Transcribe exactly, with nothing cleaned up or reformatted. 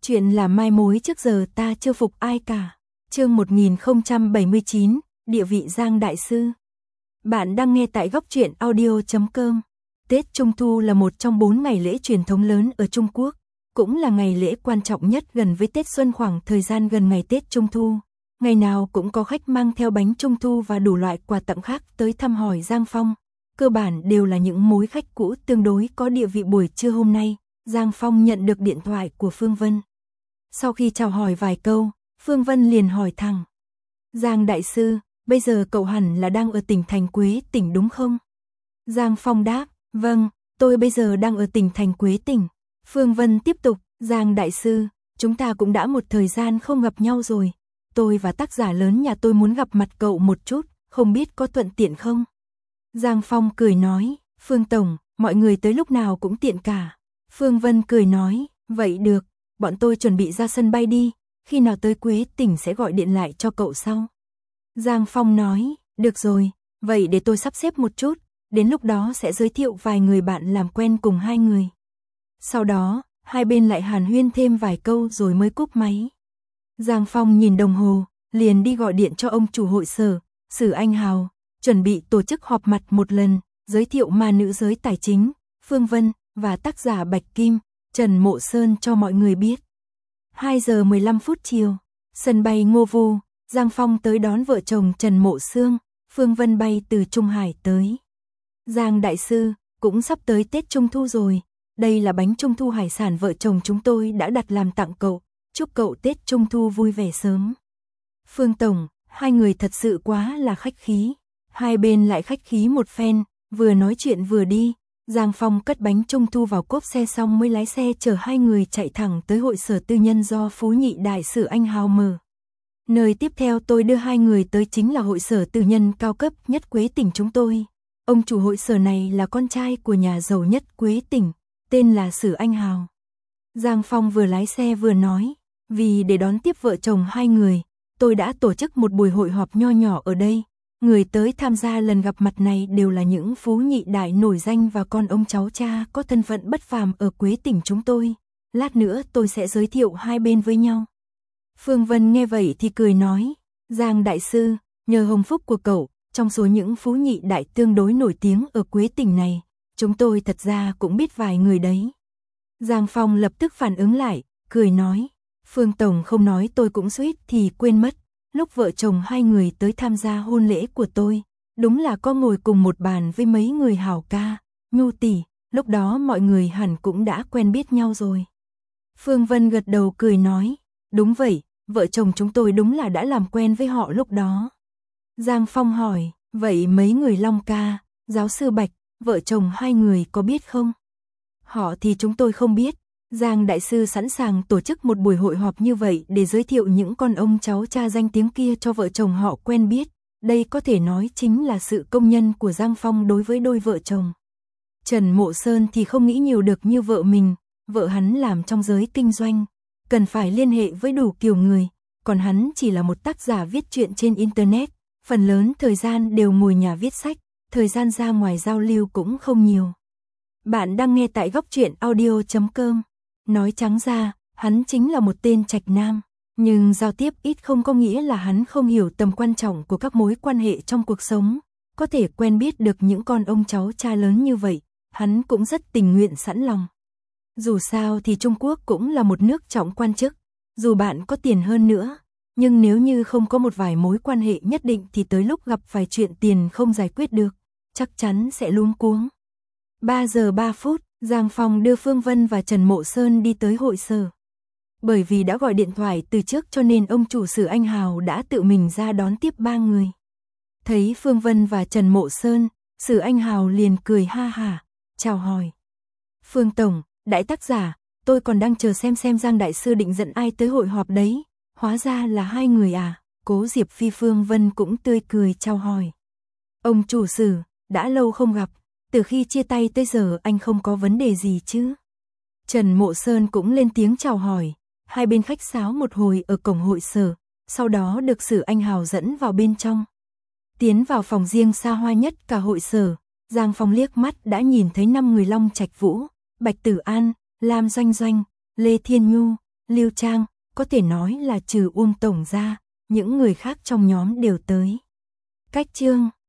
Chuyện là mai mối trước giờ ta chưa phục ai cả. Chương một nghìn không trăm bảy mươi chín, địa vị Giang đại sư. Bạn đang nghe tại góc truyện audio chấm com. Tết Trung Thu là một trong bốn ngày lễ truyền thống lớn ở Trung Quốc, cũng là ngày lễ quan trọng nhất gần với Tết Xuân. Khoảng thời gian gần ngày Tết Trung Thu, ngày nào cũng có khách mang theo bánh Trung Thu và đủ loại quà tặng khác tới thăm hỏi Giang Phong. Cơ bản đều là những mối khách cũ tương đối có địa vị. Buổi trưa hôm nay, Giang Phong nhận được điện thoại của Phương Vân. Sau khi chào hỏi vài câu, Phương Vân liền hỏi thẳng: Giang đại sư, bây giờ cậu hẳn là đang ở tỉnh thành Quế tỉnh đúng không? Giang Phong đáp: Vâng, tôi bây giờ đang ở tỉnh thành Quế tỉnh. Phương Vân tiếp tục: Giang đại sư, chúng ta cũng đã một thời gian không gặp nhau rồi. Tôi và tác giả lớn nhà tôi muốn gặp mặt cậu một chút, không biết có thuận tiện không? Giang Phong cười nói: Phương Tổng, mọi người tới lúc nào cũng tiện cả. Phương Vân cười nói: Vậy được, bọn tôi chuẩn bị ra sân bay đi, khi nào tới Quế tỉnh sẽ gọi điện lại cho cậu sau. Giang Phong nói: Được rồi, vậy để tôi sắp xếp một chút, đến lúc đó sẽ giới thiệu vài người bạn làm quen cùng hai người. Sau đó, hai bên lại hàn huyên thêm vài câu rồi mới cúp máy. Giang Phong nhìn đồng hồ, liền đi gọi điện cho ông chủ hội sở, Sử Anh Hào, chuẩn bị tổ chức họp mặt một lần, giới thiệu ma nữ giới tài chính, Phương Vân và tác giả Bạch Kim, Trần Mộ Sơn cho mọi người biết. hai giờ mười lăm phút chiều, sân bay Ngô Vu, Giang Phong tới đón vợ chồng Trần Mộ Sương, Phương Vân bay từ Trung Hải tới. Giang đại sư, cũng sắp tới Tết Trung Thu rồi, đây là bánh Trung Thu hải sản vợ chồng chúng tôi đã đặt làm tặng cậu, chúc cậu Tết Trung Thu vui vẻ sớm. Phương Tổng, hai người thật sự quá là khách khí. Hai bên lại khách khí một phen, vừa nói chuyện vừa đi. Giang Phong cất bánh Trung Thu vào cốp xe xong mới lái xe chở hai người chạy thẳng tới hội sở tư nhân do Phú Nhị Đại Sử Anh Hào mở. Nơi tiếp theo tôi đưa hai người tới chính là hội sở tư nhân cao cấp nhất Quế tỉnh chúng tôi. Ông chủ hội sở này là con trai của nhà giàu nhất Quế tỉnh, tên là Sử Anh Hào. Giang Phong vừa lái xe vừa nói: Vì để đón tiếp vợ chồng hai người, tôi đã tổ chức một buổi hội họp nho nhỏ ở đây. Người tới tham gia lần gặp mặt này đều là những phú nhị đại nổi danh và con ông cháu cha có thân phận bất phàm ở Quế tỉnh chúng tôi. Lát nữa tôi sẽ giới thiệu hai bên với nhau. Phương Vân nghe vậy thì cười nói: Giang đại sư, nhờ hồng phúc của cậu, trong số những phú nhị đại tương đối nổi tiếng ở Quế tỉnh này, chúng tôi thật ra cũng biết vài người đấy. Giang Phong lập tức phản ứng lại, cười nói: Phương Tổng không nói tôi cũng suýt thì quên mất. Lúc vợ chồng hai người tới tham gia hôn lễ của tôi, đúng là có ngồi cùng một bàn với mấy người hảo ca, Nhu tỷ, lúc đó mọi người hẳn cũng đã quen biết nhau rồi. Phương Vân gật đầu cười nói: Đúng vậy, vợ chồng chúng tôi đúng là đã làm quen với họ lúc đó. Giang Phong hỏi: Vậy mấy người Long ca, giáo sư Bạch, vợ chồng hai người có biết không? Họ thì chúng tôi không biết. Giang đại sư sẵn sàng tổ chức một buổi hội họp như vậy để giới thiệu những con ông cháu cha danh tiếng kia cho vợ chồng họ quen biết. Đây có thể nói chính là sự công nhân của Giang Phong đối với đôi vợ chồng. Trần Mộ Sơn thì không nghĩ nhiều được như vợ mình, vợ hắn làm trong giới kinh doanh, cần phải liên hệ với đủ kiểu người, còn hắn chỉ là một tác giả viết truyện trên Internet, phần lớn thời gian đều ngồi nhà viết sách, thời gian ra ngoài giao lưu cũng không nhiều. Bạn đang nghe tại góc truyện audio chấm com. Nói trắng ra, hắn chính là một tên trạch nam, nhưng giao tiếp ít không có nghĩa là hắn không hiểu tầm quan trọng của các mối quan hệ trong cuộc sống. Có thể quen biết được những con ông cháu cha lớn như vậy, hắn cũng rất tình nguyện sẵn lòng. Dù sao thì Trung Quốc cũng là một nước trọng quan chức, dù bạn có tiền hơn nữa, nhưng nếu như không có một vài mối quan hệ nhất định thì tới lúc gặp phải chuyện tiền không giải quyết được, chắc chắn sẽ luống cuống. ba giờ ba phút, Giang Phong đưa Phương Vân và Trần Mộ Sơn đi tới hội sở. Bởi vì đã gọi điện thoại từ trước cho nên ông chủ Sử Anh Hào đã tự mình ra đón tiếp ba người. Thấy Phương Vân và Trần Mộ Sơn, Sử Anh Hào liền cười ha hả, chào hỏi. Phương Tổng, đại tác giả, tôi còn đang chờ xem xem Giang đại sư định dẫn ai tới hội họp đấy, hóa ra là hai người à. Cố Diệp Phi Phương Vân cũng tươi cười chào hỏi. Ông chủ Sử, đã lâu không gặp. Từ khi chia tay tới giờ anh không có vấn đề gì chứ? Trần Mộ Sơn cũng lên tiếng chào hỏi, hai bên khách sáo một hồi ở cổng hội sở, sau đó được Sử Anh Hào dẫn vào bên trong. Tiến vào phòng riêng xa hoa nhất cả hội sở, Giang Phong liếc mắt đã nhìn thấy năm người Long Trạch Vũ, Bạch Tử An, Lam Doanh Doanh, Lê Thiên Nhu, Lưu Trang, có thể nói là trừ Uông tổng ra, những người khác trong nhóm đều tới. Cách chương